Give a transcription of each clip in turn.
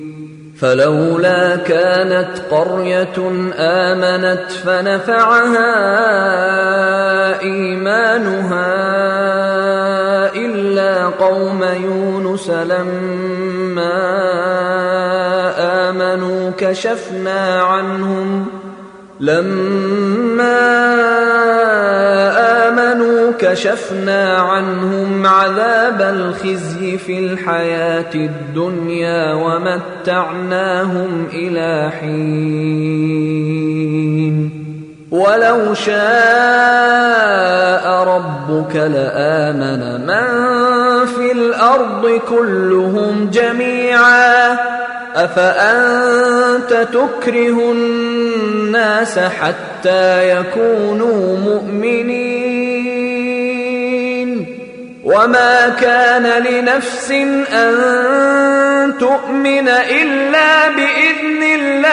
فلولا كانت قرية آمنت فنفعها إيمانها إلا قوم يونس لما آمنوا كشفنا عنهم عذاب الخزي في الحياة الدنيا ومتعناهم إلى حين ولو شاء ربك لآمن من في الأرض كلهم جميعا أفأنت تكره الناس حتى يكونوا مؤمنين وما كان لنفس أن تؤمن إلا بإذن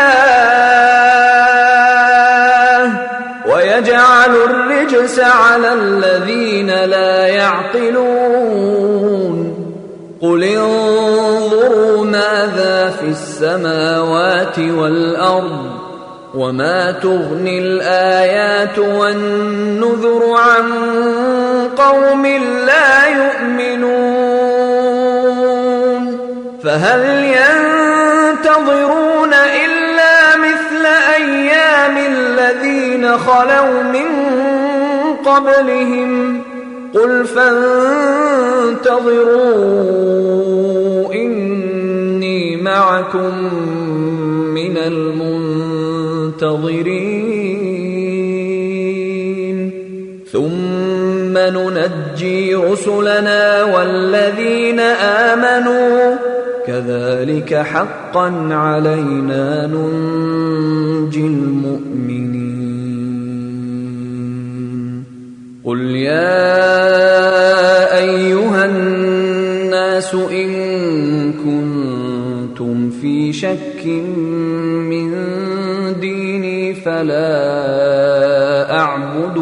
الله ويجعل الرجس على الذين لا يعقلون قل انظروا ماذا في السماوات والأرض وما تغني الآيات والنذر عن قوم لا يؤمنون فهل ينتظرون إلا مثل أيام الذين خلوا من قبلهم قل فانتظروا إني معكم من المنتظرين ثم ننجي رسلنا والذين آمنوا كذلك حقا علينا ننجي المؤمنين قل يا أيها الناس إن كنتم في شك من ديني فلا أعبد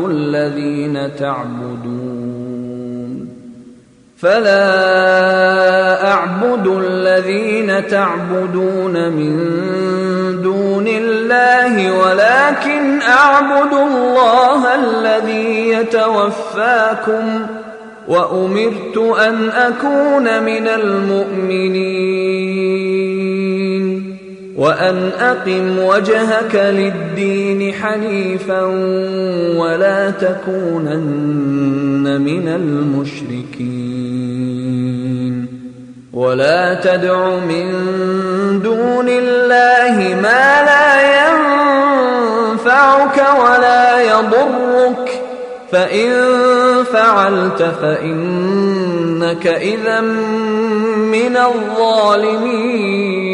الذين تعبدون من دون الله ولكن أعبد الله الذي يتوفاكم وأمرت أن أكون من المؤمنين وأن أقم وجهك للدين حنيفا ولا تكونن من المشركين ولا تدع من دون الله ما لا ينفعك ولا يضرك فإن فعلت فإنك إذا من الظالمين